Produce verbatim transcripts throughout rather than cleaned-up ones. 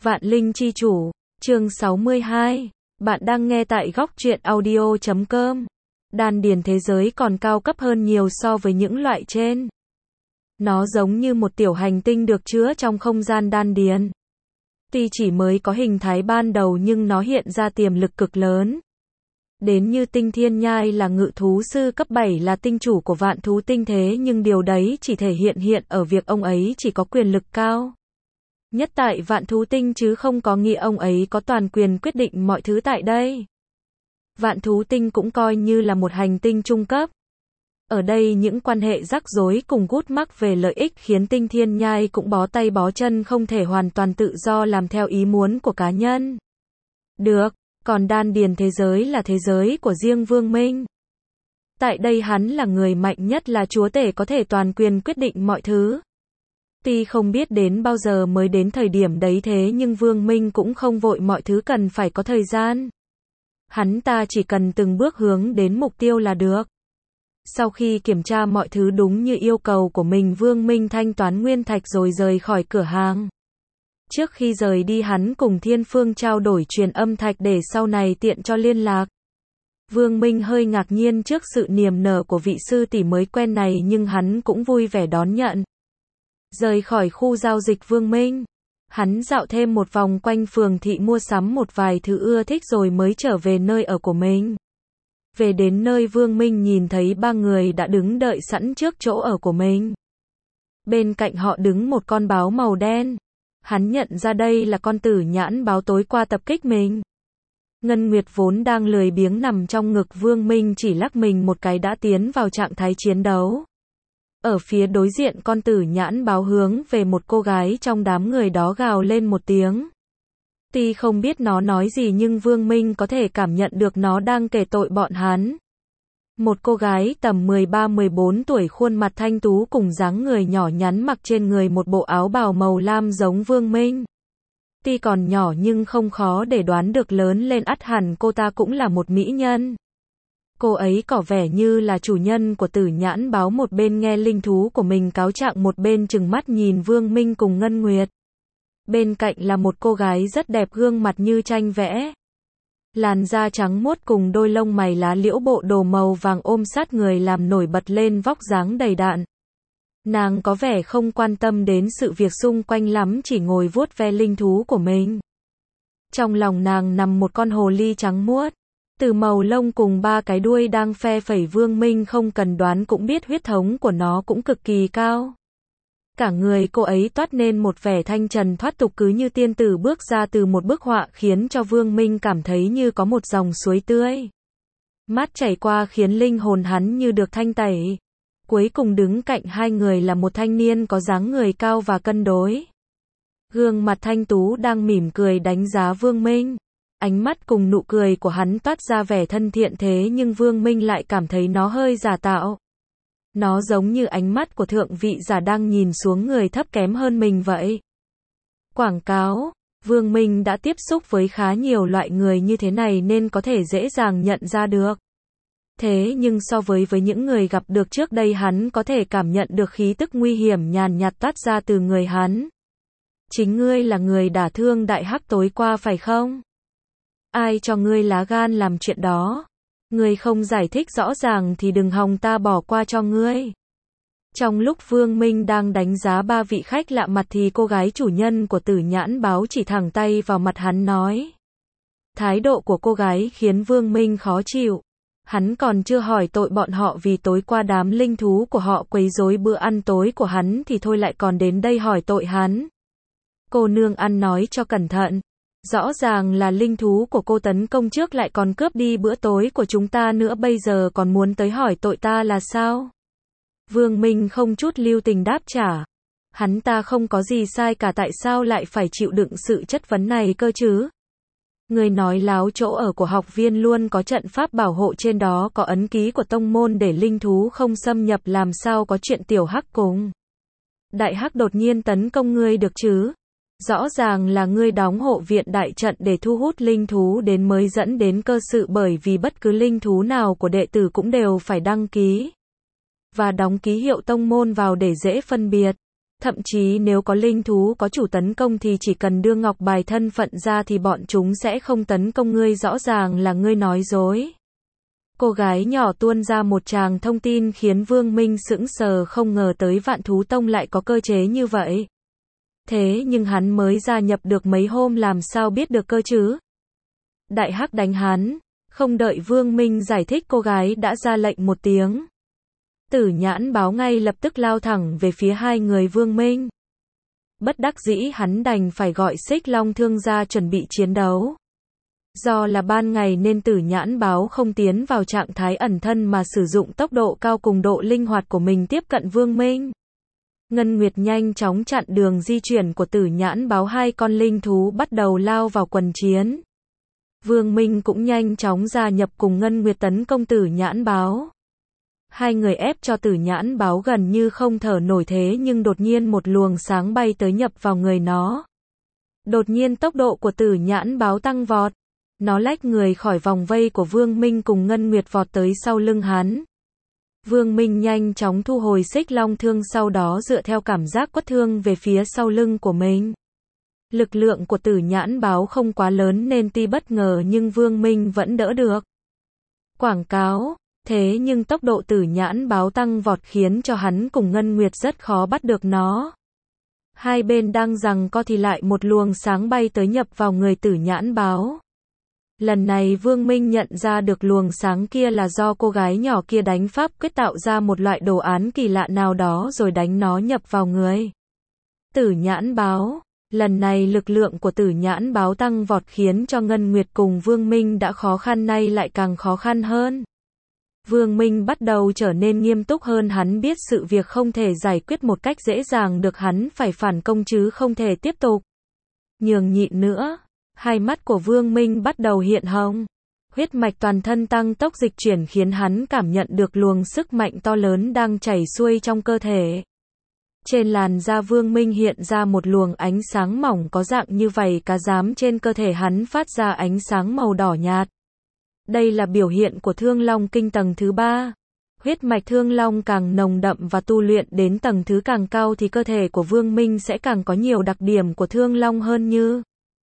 Vạn Linh Chi Chủ, chương sáu mươi hai. Bạn đang nghe tại góc truyện audio chấm com. Đan điền thế giới còn cao cấp hơn nhiều so với những loại trên. Nó giống như một tiểu hành tinh được chứa trong không gian đan điền. Tuy chỉ mới có hình thái ban đầu nhưng nó hiện ra tiềm lực cực lớn. Đến như Tinh Thiên Nhai là ngự thú sư cấp bảy, là tinh chủ của vạn thú tinh thế, nhưng điều đấy chỉ thể hiện hiện ở việc ông ấy chỉ có quyền lực cao nhất tại vạn thú tinh, chứ không có nghĩa ông ấy có toàn quyền quyết định mọi thứ tại đây. Vạn thú tinh cũng coi như là một hành tinh trung cấp. Ở đây những quan hệ rắc rối cùng gút mắc về lợi ích khiến Tinh Thiên Nhai cũng bó tay bó chân, không thể hoàn toàn tự do làm theo ý muốn của cá nhân được. Còn đan điền thế giới là thế giới của riêng Vương Minh. Tại đây hắn là người mạnh nhất, là chúa tể, có thể toàn quyền quyết định mọi thứ. Tuy không biết đến bao giờ mới đến thời điểm đấy, thế nhưng Vương Minh cũng không vội, mọi thứ cần phải có thời gian. Hắn ta chỉ cần từng bước hướng đến mục tiêu là được. Sau khi kiểm tra mọi thứ đúng như yêu cầu của mình, Vương Minh thanh toán nguyên thạch rồi rời khỏi cửa hàng. Trước khi rời đi, hắn cùng Thiên Phương trao đổi truyền âm thạch để sau này tiện cho liên lạc. Vương Minh hơi ngạc nhiên trước sự niềm nở của vị sư tỷ mới quen này, nhưng hắn cũng vui vẻ đón nhận. Rời khỏi khu giao dịch Vương Minh, hắn dạo thêm một vòng quanh phường thị, mua sắm một vài thứ ưa thích rồi mới trở về nơi ở của mình. Về đến nơi, Vương Minh nhìn thấy ba người đã đứng đợi sẵn trước chỗ ở của mình. Bên cạnh họ đứng một con báo màu đen. Hắn nhận ra đây là con tử nhãn báo tối qua tập kích mình. Ngân Nguyệt vốn đang lười biếng nằm trong ngực Vương Minh, chỉ lắc mình một cái đã tiến vào trạng thái chiến đấu. Ở phía đối diện, con tử nhãn báo hướng về một cô gái trong đám người đó gào lên một tiếng. Tuy không biết nó nói gì nhưng Vương Minh có thể cảm nhận được nó đang kể tội bọn hắn. Một cô gái tầm mười ba mười bốn tuổi, khuôn mặt thanh tú cùng dáng người nhỏ nhắn, mặc trên người một bộ áo bào màu lam giống Vương Minh. Tuy còn nhỏ nhưng không khó để đoán được lớn lên ắt hẳn cô ta cũng là một mỹ nhân. Cô ấy có vẻ như là chủ nhân của tử nhãn báo, một bên nghe linh thú của mình cáo trạng, một bên trừng mắt nhìn Vương Minh cùng Ngân Nguyệt. Bên cạnh là một cô gái rất đẹp, gương mặt như tranh vẽ. Làn da trắng muốt cùng đôi lông mày lá liễu, bộ đồ màu vàng ôm sát người làm nổi bật lên vóc dáng đầy đặn. Nàng có vẻ không quan tâm đến sự việc xung quanh lắm, chỉ ngồi vuốt ve linh thú của mình. Trong lòng nàng nằm một con hồ ly trắng muốt, từ màu lông cùng ba cái đuôi đang phe phẩy. Vương Minh không cần đoán cũng biết huyết thống của nó cũng cực kỳ cao. Cả người cô ấy toát nên một vẻ thanh trần thoát tục, cứ như tiên tử bước ra từ một bức họa, khiến cho Vương Minh cảm thấy như có một dòng suối tươi mát chảy qua, khiến linh hồn hắn như được thanh tẩy. Cuối cùng đứng cạnh hai người là một thanh niên có dáng người cao và cân đối. Gương mặt thanh tú đang mỉm cười đánh giá Vương Minh. Ánh mắt cùng nụ cười của hắn toát ra vẻ thân thiện, thế nhưng Vương Minh lại cảm thấy nó hơi giả tạo. Nó giống như ánh mắt của thượng vị giả đang nhìn xuống người thấp kém hơn mình vậy. Quảng cáo. Vương Minh đã tiếp xúc với khá nhiều loại người như thế này nên có thể dễ dàng nhận ra được. Thế nhưng so với với những người gặp được trước đây, hắn có thể cảm nhận được khí tức nguy hiểm nhàn nhạt toát ra từ người hắn. Chính ngươi là người đả thương Đại Hắc tối qua phải không? Ai cho ngươi lá gan làm chuyện đó? Ngươi không giải thích rõ ràng thì đừng hòng ta bỏ qua cho ngươi. Trong lúc Vương Minh đang đánh giá ba vị khách lạ mặt thì cô gái chủ nhân của tử nhãn báo chỉ thẳng tay vào mặt hắn nói. Thái độ của cô gái khiến Vương Minh khó chịu. Hắn còn chưa hỏi tội bọn họ vì tối qua đám linh thú của họ quấy rối bữa ăn tối của hắn thì thôi, lại còn đến đây hỏi tội hắn. Cô nương ăn nói cho cẩn thận. Rõ ràng là linh thú của cô tấn công trước, lại còn cướp đi bữa tối của chúng ta nữa, bây giờ còn muốn tới hỏi tội ta là sao? Vương Minh không chút lưu tình đáp trả. Hắn ta không có gì sai cả, tại sao lại phải chịu đựng sự chất vấn này cơ chứ? Người nói láo, chỗ ở của học viên luôn có trận pháp bảo hộ, trên đó có ấn ký của tông môn để linh thú không xâm nhập, làm sao có chuyện tiểu Hắc cùng Đại Hắc đột nhiên tấn công ngươi được chứ? Rõ ràng là ngươi đóng hộ viện đại trận để thu hút linh thú đến mới dẫn đến cơ sự, bởi vì bất cứ linh thú nào của đệ tử cũng đều phải đăng ký và đóng ký hiệu tông môn vào để dễ phân biệt. Thậm chí nếu có linh thú có chủ tấn công thì chỉ cần đưa ngọc bài thân phận ra thì bọn chúng sẽ không tấn công ngươi, rõ ràng là ngươi nói dối. Cô gái nhỏ tuôn ra một tràng thông tin khiến Vương Minh sững sờ, không ngờ tới Vạn Thú Tông lại có cơ chế như vậy. Thế nhưng hắn mới gia nhập được mấy hôm làm sao biết được cơ chứ? Đại Hắc đánh hắn, không đợi Vương Minh giải thích cô gái đã ra lệnh một tiếng. Tử Nhãn Báo ngay lập tức lao thẳng về phía hai người Vương Minh. Bất đắc dĩ hắn đành phải gọi Xích Long Thương ra chuẩn bị chiến đấu. Do là ban ngày nên Tử Nhãn Báo không tiến vào trạng thái ẩn thân mà sử dụng tốc độ cao cùng độ linh hoạt của mình tiếp cận Vương Minh. Ngân Nguyệt nhanh chóng chặn đường di chuyển của Tử Nhãn Báo, hai con linh thú bắt đầu lao vào quần chiến. Vương Minh cũng nhanh chóng gia nhập cùng Ngân Nguyệt tấn công Tử Nhãn Báo. Hai người ép cho Tử Nhãn Báo gần như không thở nổi, thế nhưng đột nhiên một luồng sáng bay tới nhập vào người nó. Đột nhiên tốc độ của Tử Nhãn Báo tăng vọt. Nó lách người khỏi vòng vây của Vương Minh cùng Ngân Nguyệt vọt tới sau lưng hắn. Vương Minh nhanh chóng thu hồi Xích Long Thương, sau đó dựa theo cảm giác quất thương về phía sau lưng của mình. Lực lượng của Tử Nhãn Báo không quá lớn nên tuy bất ngờ nhưng Vương Minh vẫn đỡ được. Quảng cáo, thế nhưng tốc độ Tử Nhãn Báo tăng vọt khiến cho hắn cùng Ngân Nguyệt rất khó bắt được nó. Hai bên đang giằng co thì lại một luồng sáng bay tới nhập vào người Tử Nhãn Báo. Lần này Vương Minh nhận ra được luồng sáng kia là do cô gái nhỏ kia đánh pháp quyết tạo ra một loại đồ án kỳ lạ nào đó rồi đánh nó nhập vào người Tử Nhãn Báo. Lần này lực lượng của Tử Nhãn Báo tăng vọt khiến cho Ngân Nguyệt cùng Vương Minh đã khó khăn nay lại càng khó khăn hơn. Vương Minh bắt đầu trở nên nghiêm túc hơn, hắn biết sự việc không thể giải quyết một cách dễ dàng được, hắn phải phản công chứ không thể tiếp tục nhường nhịn nữa. Hai mắt của Vương Minh bắt đầu hiện hồng. Huyết mạch toàn thân tăng tốc dịch chuyển khiến hắn cảm nhận được luồng sức mạnh to lớn đang chảy xuôi trong cơ thể. Trên làn da Vương Minh hiện ra một luồng ánh sáng mỏng có dạng như vảy cá rám, trên cơ thể hắn phát ra ánh sáng màu đỏ nhạt. Đây là biểu hiện của Thương Long Kinh tầng thứ ba. Huyết mạch Thương Long càng nồng đậm và tu luyện đến tầng thứ càng cao thì cơ thể của Vương Minh sẽ càng có nhiều đặc điểm của Thương Long hơn như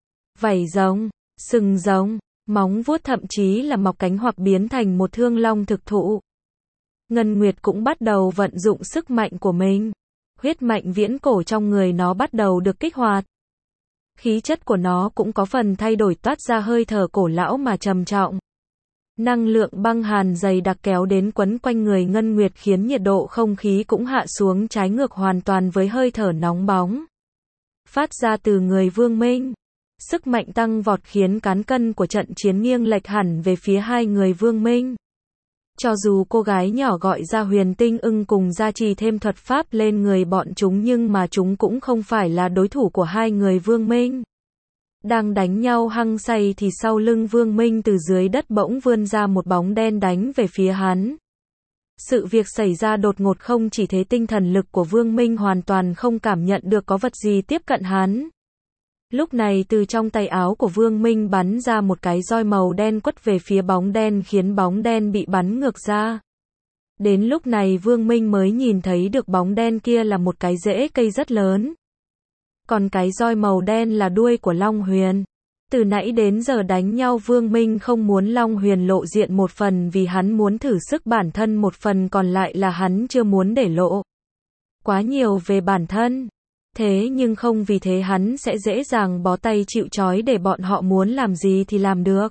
vảy rồng, sừng rồng, móng vuốt, thậm chí là mọc cánh hoặc biến thành một thương long thực thụ. Ngân Nguyệt cũng bắt đầu vận dụng sức mạnh của mình. Huyết mạch viễn cổ trong người nó bắt đầu được kích hoạt. Khí chất của nó cũng có phần thay đổi, toát ra hơi thở cổ lão mà trầm trọng. Năng lượng băng hàn dày đặc kéo đến quấn quanh người Ngân Nguyệt khiến nhiệt độ không khí cũng hạ xuống trái ngược hoàn toàn với hơi thở nóng bóng phát ra từ người Vương Minh. Sức mạnh tăng vọt khiến cán cân của trận chiến nghiêng lệch hẳn về phía hai người Vương Minh. Cho dù cô gái nhỏ gọi ra huyền tinh ưng cùng gia trì thêm thuật pháp lên người bọn chúng nhưng mà chúng cũng không phải là đối thủ của hai người Vương Minh. Đang đánh nhau hăng say thì sau lưng Vương Minh từ dưới đất bỗng vươn ra một bóng đen đánh về phía hắn. Sự việc xảy ra đột ngột, không chỉ thế tinh thần lực của Vương Minh hoàn toàn không cảm nhận được có vật gì tiếp cận hắn. Lúc này từ trong tay áo của Vương Minh bắn ra một cái roi màu đen quất về phía bóng đen khiến bóng đen bị bắn ngược ra. Đến lúc này Vương Minh mới nhìn thấy được bóng đen kia là một cái rễ cây rất lớn. Còn cái roi màu đen là đuôi của Long Huyền. Từ nãy đến giờ đánh nhau Vương Minh không muốn Long Huyền lộ diện, một phần vì hắn muốn thử sức bản thân, một phần còn lại là hắn chưa muốn để lộ quá nhiều về bản thân. Thế nhưng không vì thế hắn sẽ dễ dàng bó tay chịu trói để bọn họ muốn làm gì thì làm được.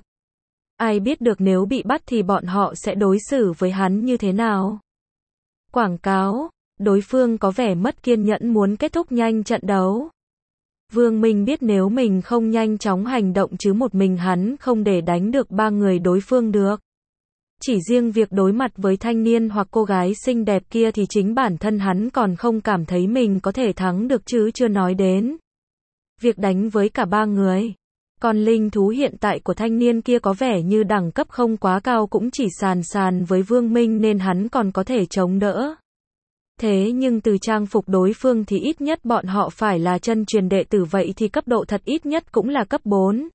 Ai biết được nếu bị bắt thì bọn họ sẽ đối xử với hắn như thế nào. Quảng cáo, đối phương có vẻ mất kiên nhẫn muốn kết thúc nhanh trận đấu. Vương Minh biết nếu mình không nhanh chóng hành động chứ một mình hắn không để đánh được ba người đối phương được. Chỉ riêng việc đối mặt với thanh niên hoặc cô gái xinh đẹp kia thì chính bản thân hắn còn không cảm thấy mình có thể thắng được chứ chưa nói đến việc đánh với cả ba người. Còn linh thú hiện tại của thanh niên kia có vẻ như đẳng cấp không quá cao, cũng chỉ sàn sàn với Vương Minh nên hắn còn có thể chống đỡ. Thế nhưng từ trang phục đối phương thì ít nhất bọn họ phải là chân truyền đệ tử, vậy thì cấp độ thật ít nhất cũng là cấp bốn.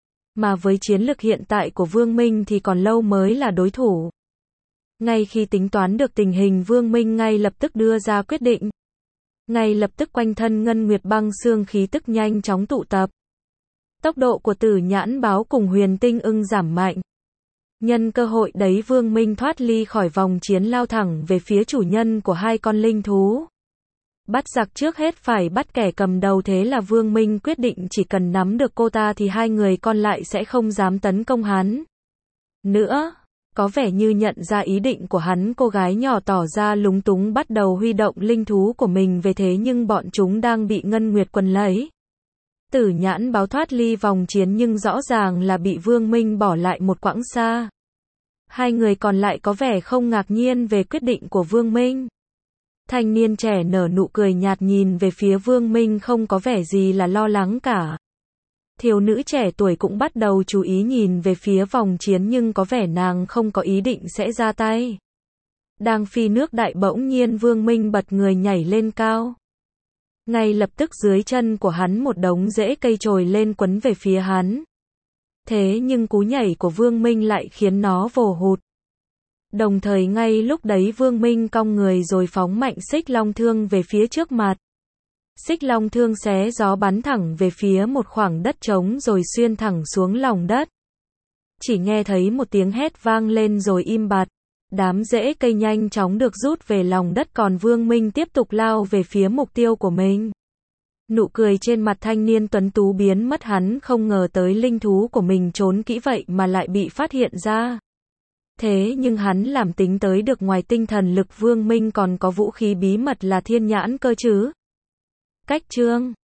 Mà với chiến lực hiện tại của Vương Minh thì còn lâu mới là đối thủ. Ngay khi tính toán được tình hình, Vương Minh ngay lập tức đưa ra quyết định. Ngay lập tức quanh thân Ngân Nguyệt băng xương khí tức nhanh chóng tụ tập. Tốc độ của Tử Nhãn Báo cùng Huyền Tinh Ưng giảm mạnh. Nhân cơ hội đấy Vương Minh thoát ly khỏi vòng chiến lao thẳng về phía chủ nhân của hai con linh thú. Bắt giặc trước hết phải bắt kẻ cầm đầu, thế là Vương Minh quyết định chỉ cần nắm được cô ta thì hai người còn lại sẽ không dám tấn công hắn nữa. Có vẻ như nhận ra ý định của hắn, cô gái nhỏ tỏ ra lúng túng bắt đầu huy động linh thú của mình về, thế nhưng bọn chúng đang bị Ngân Nguyệt quần lấy. Tử Nhãn Báo thoát ly vòng chiến nhưng rõ ràng là bị Vương Minh bỏ lại một quãng xa. Hai người còn lại có vẻ không ngạc nhiên về quyết định của Vương Minh. Thanh niên trẻ nở nụ cười nhạt nhìn về phía Vương Minh, không có vẻ gì là lo lắng cả. Thiếu nữ trẻ tuổi cũng bắt đầu chú ý nhìn về phía vòng chiến nhưng có vẻ nàng không có ý định sẽ ra tay. Đang phi nước đại bỗng nhiên Vương Minh bật người nhảy lên cao. Ngay lập tức dưới chân của hắn một đống rễ cây trồi lên quấn về phía hắn. Thế nhưng cú nhảy của Vương Minh lại khiến nó vồ hụt. Đồng thời ngay lúc đấy Vương Minh cong người rồi phóng mạnh xích long thương về phía trước mặt. Xích long thương xé gió bắn thẳng về phía một khoảng đất trống rồi xuyên thẳng xuống lòng đất. Chỉ nghe thấy một tiếng hét vang lên rồi im bặt. Đám rễ cây nhanh chóng được rút về lòng đất, còn Vương Minh tiếp tục lao về phía mục tiêu của mình. Nụ cười trên mặt thanh niên tuấn tú biến mất, hắn không ngờ tới linh thú của mình trốn kỹ vậy mà lại bị phát hiện ra. Thế nhưng hắn làm tính tới được ngoài tinh thần lực Vương Minh còn có vũ khí bí mật là thiên nhãn cơ chứ. Cách chương